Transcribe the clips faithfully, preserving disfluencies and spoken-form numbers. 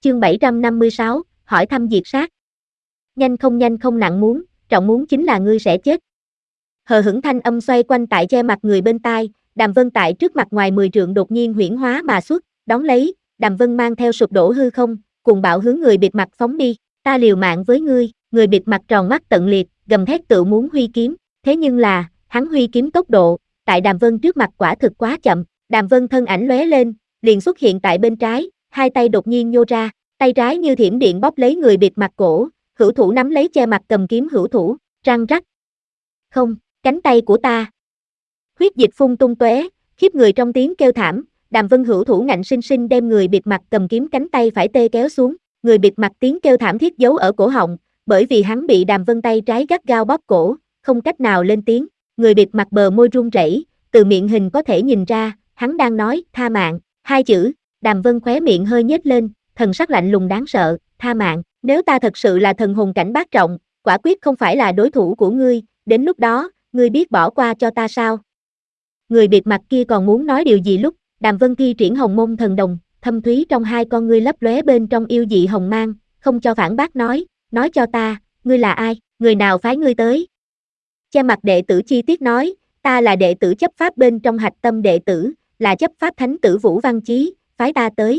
Chương bảy trăm năm mươi sáu, hỏi thăm diệt sát. Nhanh không nhanh không nặng muốn, trọng muốn chính là ngươi sẽ chết. Hờ hững thanh âm xoay quanh tại che mặt người bên tai, Đàm Vân tại trước mặt ngoài mười trượng đột nhiên huyễn hóa mà xuất, đón lấy, Đàm Vân mang theo sụp đổ hư không, cùng bạo hướng người bịt mặt phóng đi, ta liều mạng với ngươi, người bịt mặt tròn mắt tận liệt, gầm thét tự muốn huy kiếm, thế nhưng là, hắn huy kiếm tốc độ, tại Đàm Vân trước mặt quả thực quá chậm, Đàm Vân thân ảnh lóe lên, liền xuất hiện tại bên trái, hai tay đột nhiên nhô ra, tay trái như thiểm điện bóp lấy người bịt mặt cổ, hữu thủ nắm lấy che mặt cầm kiếm hữu thủ, răng rắc. Không, cánh tay của ta. Huyết dịch phun tung tóe, khiếp người trong tiếng kêu thảm, Đàm Vân hữu thủ ngạnh sinh sinh đem người bịt mặt cầm kiếm cánh tay phải tê kéo xuống, người bịt mặt tiếng kêu thảm thiết giấu ở cổ họng, bởi vì hắn bị Đàm Vân tay trái gắt gao bóp cổ, không cách nào lên tiếng, người bịt mặt bờ môi run rẩy, từ miệng hình có thể nhìn ra, hắn đang nói, tha mạng, hai chữ, Đàm Vân khóe miệng hơi nhếch lên, thần sắc lạnh lùng đáng sợ, tha mạng, nếu ta thật sự là thần hồn cảnh bát trọng, quả quyết không phải là đối thủ của ngươi, đến lúc đó, ngươi biết bỏ qua cho ta sao? Người bịt mặt kia còn muốn nói điều gì lúc, Đàm Vân thi triển hồng môn thần đồng, thâm thúy trong hai con ngươi lấp lóe bên trong yêu dị hồng mang, không cho phản bác nói, nói cho ta, ngươi là ai, người nào phái ngươi tới? Che mặt đệ tử chi tiết nói, ta là đệ tử chấp pháp bên trong hạch tâm đệ tử, là chấp pháp thánh tử Vũ Văn Chí, phái ta tới.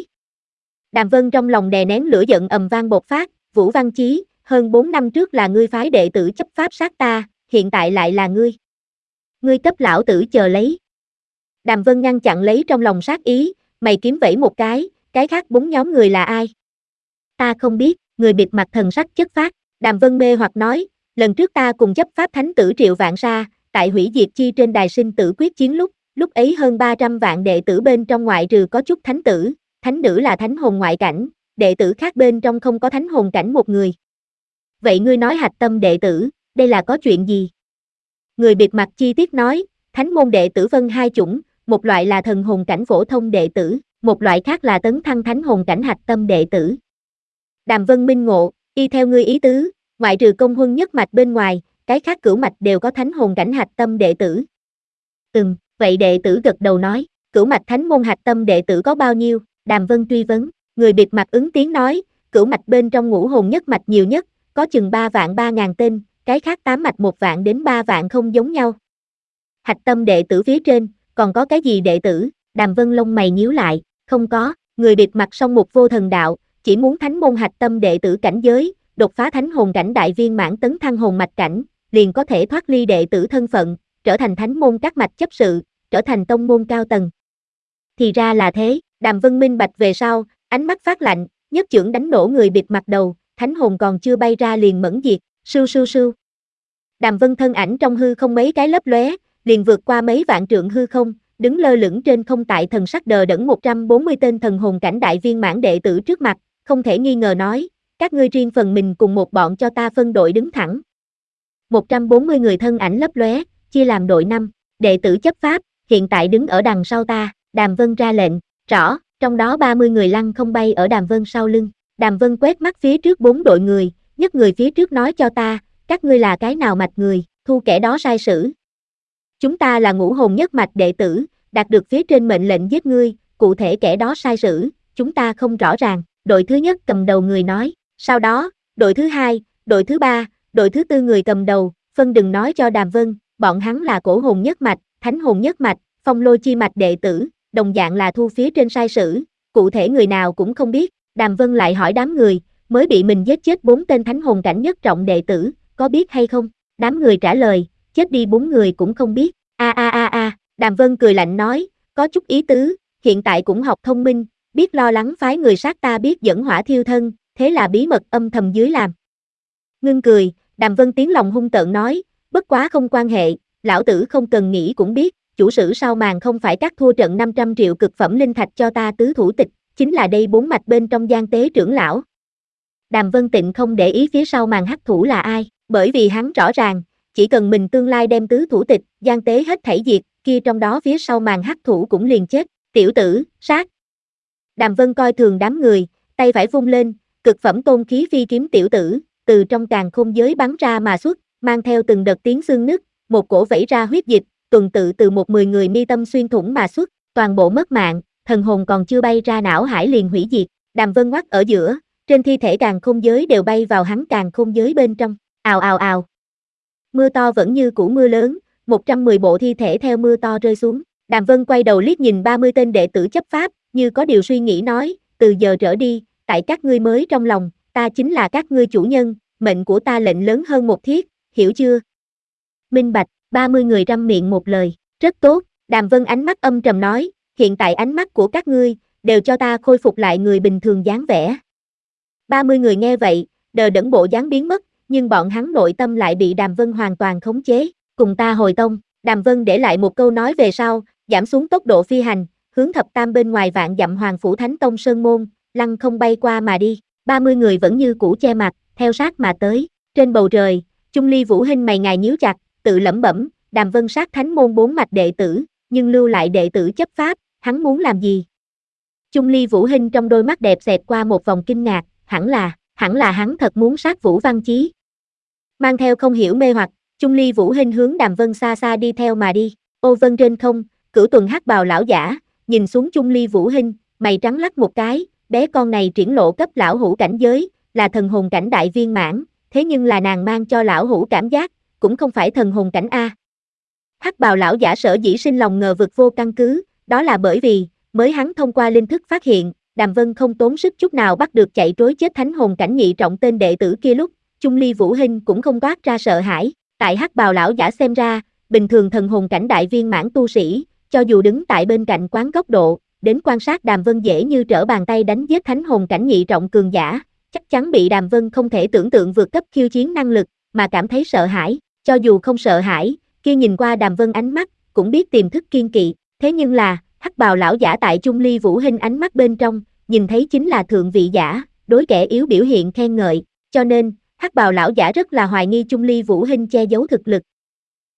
Đàm Vân trong lòng đè nén lửa giận ầm vang bộc phát, Vũ Văn Chí, hơn bốn năm trước là ngươi phái đệ tử chấp pháp sát ta, hiện tại lại là ngươi. Ngươi cấp lão tử chờ lấy. Đàm Vân ngăn chặn lấy trong lòng sát ý, mày kiếm vẫy một cái, cái khác bốn nhóm người là ai? Ta không biết, người bịt mặt thần sắc chất phát, Đàm Vân mê hoặc nói, lần trước ta cùng chấp pháp thánh tử Triệu Vạn Sa, tại hủy diệt chi trên đài sinh tử quyết chiến lúc, lúc ấy hơn ba trăm vạn đệ tử bên trong ngoại trừ có chút thánh tử, thánh nữ là thánh hồn ngoại cảnh, đệ tử khác bên trong không có thánh hồn cảnh một người. Vậy ngươi nói hạch tâm đệ tử, đây là có chuyện gì? Người bịt mặt chi tiết nói, thánh môn đệ tử phân hai chủng, một loại là thần hồn cảnh phổ thông đệ tử, một loại khác là tấn thăng thánh hồn cảnh hạch tâm đệ tử. Đàm Vân minh ngộ, y theo ngươi ý tứ, ngoại trừ công huân nhất mạch bên ngoài, cái khác cửu mạch đều có thánh hồn cảnh hạch tâm đệ tử. Ừm, vậy đệ tử gật đầu nói, cửu mạch thánh môn hạch tâm đệ tử có bao nhiêu? Đàm Vân truy vấn, người bịt mặt ứng tiếng nói, cửu mạch bên trong ngũ hồn nhất mạch nhiều nhất, có chừng ba vạn ba ngàn tên, cái khác tám mạch một vạn đến ba vạn không giống nhau. Hạch tâm đệ tử phía trên, còn có cái gì đệ tử? Đàm Vân lông mày nhíu lại, không có, người bịt mặt song mục vô thần đạo, chỉ muốn thánh môn hạch tâm đệ tử cảnh giới, đột phá thánh hồn cảnh đại viên mãn tấn thăng hồn mạch cảnh, liền có thể thoát ly đệ tử thân phận, trở thành thánh môn các mạch chấp sự, trở thành tông môn cao tầng. Thì ra là thế, Đàm Vân minh bạch về sau, ánh mắt phát lạnh, nhất chưởng đánh nổ người bịt mặt đầu, thánh hồn còn chưa bay ra liền mẫn diệt, sưu sưu sưu. Đàm Vân thân ảnh trong hư không mấy cái lấp lóe, liền vượt qua mấy vạn trượng hư không, đứng lơ lửng trên không tại thần sắc đờ đẫn một trăm bốn mươi tên thần hồn cảnh đại viên mãn đệ tử trước mặt, không thể nghi ngờ nói, các ngươi riêng phần mình cùng một bọn cho ta phân đội đứng thẳng. một trăm bốn mươi người thân ảnh lấp lóe, chia làm đội năm, đệ tử chấp pháp, hiện tại đứng ở đằng sau ta, Đàm Vân ra lệnh, rõ, trong đó ba mươi người lăng không bay ở Đàm Vân sau lưng, Đàm Vân quét mắt phía trước bốn đội người, nhất người phía trước nói cho ta, các ngươi là cái nào mạch người, thu kẻ đó sai sử. Chúng ta là ngũ hồn nhất mạch đệ tử, đạt được phía trên mệnh lệnh giết ngươi, cụ thể kẻ đó sai sử, chúng ta không rõ ràng, đội thứ nhất cầm đầu người nói, sau đó, đội thứ hai, đội thứ ba, đội thứ tư người cầm đầu, phân đừng nói cho Đàm Vân, bọn hắn là cổ hồn nhất mạch, thánh hồn nhất mạch, phong lôi chi mạch đệ tử, đồng dạng là thu phía trên sai sử, cụ thể người nào cũng không biết, Đàm Vân lại hỏi đám người, mới bị mình giết chết bốn tên thánh hồn cảnh nhất trọng đệ tử, có biết hay không? Đám người trả lời, chết đi bốn người cũng không biết, a a a a, Đàm Vân cười lạnh nói, có chút ý tứ, hiện tại cũng học thông minh, biết lo lắng phái người sát ta biết dẫn hỏa thiêu thân, thế là bí mật âm thầm dưới làm. Ngưng cười, Đàm Vân tiếng lòng hung tợn nói, bất quá không quan hệ, lão tử không cần nghĩ cũng biết, chủ sử sau màn không phải cắt thua trận năm trăm triệu cực phẩm linh thạch cho ta tứ thủ tịch, chính là đây bốn mạch bên trong Giang Tế trưởng lão. Đàm Vân Tịnh không để ý phía sau màn hắc thủ là ai, bởi vì hắn rõ ràng, chỉ cần mình tương lai đem tứ thủ tịch, Giang Tế hết thảy diệt, kia trong đó phía sau màn hắc thủ cũng liền chết, tiểu tử, sát. Đàm Vân coi thường đám người, tay phải vung lên, cực phẩm tôn khí phi kiếm tiểu tử, từ trong càn khôn giới bắn ra mà xuất, mang theo từng đợt tiếng xương nứt, một cổ vẩy ra huyết dịch, tuần tự từ một mười người mi tâm xuyên thủng mà xuất, toàn bộ mất mạng, thần hồn còn chưa bay ra não hải liền hủy diệt. Đàm Vân ngoắt ở giữa, trên thi thể càn khôn giới đều bay vào hắn càn khôn giới bên trong, ào ào ào. Mưa to vẫn như cũ mưa lớn, một trăm mười bộ thi thể theo mưa to rơi xuống. Đàm Vân quay đầu liếc nhìn ba mươi tên đệ tử chấp pháp, như có điều suy nghĩ nói, từ giờ trở đi, tại các ngươi mới trong lòng, ta chính là các ngươi chủ nhân, mệnh của ta lệnh lớn hơn một thiết, hiểu chưa? Minh bạch, ba mươi người răm miệng một lời, rất tốt, Đàm Vân ánh mắt âm trầm nói, hiện tại ánh mắt của các ngươi, đều cho ta khôi phục lại người bình thường dáng vẻ. ba mươi người nghe vậy, đờ đẫn bộ dáng biến mất, nhưng bọn hắn nội tâm lại bị Đàm Vân hoàn toàn khống chế, cùng ta hồi tông. Đàm Vân để lại một câu nói về sau, giảm xuống tốc độ phi hành, hướng thập tam bên ngoài vạn dặm Hoàng Phủ Thánh Tông Sơn Môn, lăng không bay qua mà đi. ba mươi người vẫn như cũ che mặt, theo sát mà tới. Trên bầu trời, Chung Ly Vũ Hinh mày ngài nhíu chặt, tự lẩm bẩm, Đàm Vân sát thánh môn bốn mạch đệ tử, nhưng lưu lại đệ tử chấp pháp, hắn muốn làm gì? Chung Ly Vũ Hinh trong đôi mắt đẹp xẹt qua một vòng kinh ngạc, hẳn là, hẳn là hắn thật muốn sát Vũ Văn Chí. Mang theo không hiểu mê hoặc, Chung Ly Vũ Hinh hướng Đàm Vân xa xa đi theo mà đi. Ô vân trên không, Cửu Tuần hắc bào lão giả, nhìn xuống Chung Ly Vũ Hinh, mày trắng lắc một cái, bé con này triển lộ cấp lão hữu cảnh giới, là thần hồn cảnh đại viên mãn, thế nhưng là nàng mang cho lão hữu cảm giác, cũng không phải thần hồn cảnh a. Hắc bào lão giả sở dĩ sinh lòng ngờ vực vô căn cứ, đó là bởi vì, mới hắn thông qua linh thức phát hiện, Đàm Vân không tốn sức chút nào bắt được chạy trối chết thánh hồn cảnh nhị trọng tên đệ tử kia lúc, Chung Ly Vũ Hinh cũng không toát ra sợ hãi, tại hắc bào lão giả xem ra, bình thường thần hồn cảnh đại viên mãn tu sĩ, cho dù đứng tại bên cạnh quán góc độ, đến quan sát Đàm Vân dễ như trở bàn tay đánh giết thánh hồn cảnh nhị trọng cường giả, chắc chắn bị Đàm Vân không thể tưởng tượng vượt cấp khiêu chiến năng lực, mà cảm thấy sợ hãi, cho dù không sợ hãi, kia nhìn qua Đàm Vân ánh mắt, cũng biết tiềm thức kiên kỵ, thế nhưng là, hắc bào lão giả tại Chung Ly Vũ Hinh ánh mắt bên trong, nhìn thấy chính là thượng vị giả, đối kẻ yếu biểu hiện khen ngợi, cho nên, hắc bào lão giả rất là hoài nghi Chung Ly Vũ Hinh che giấu thực lực,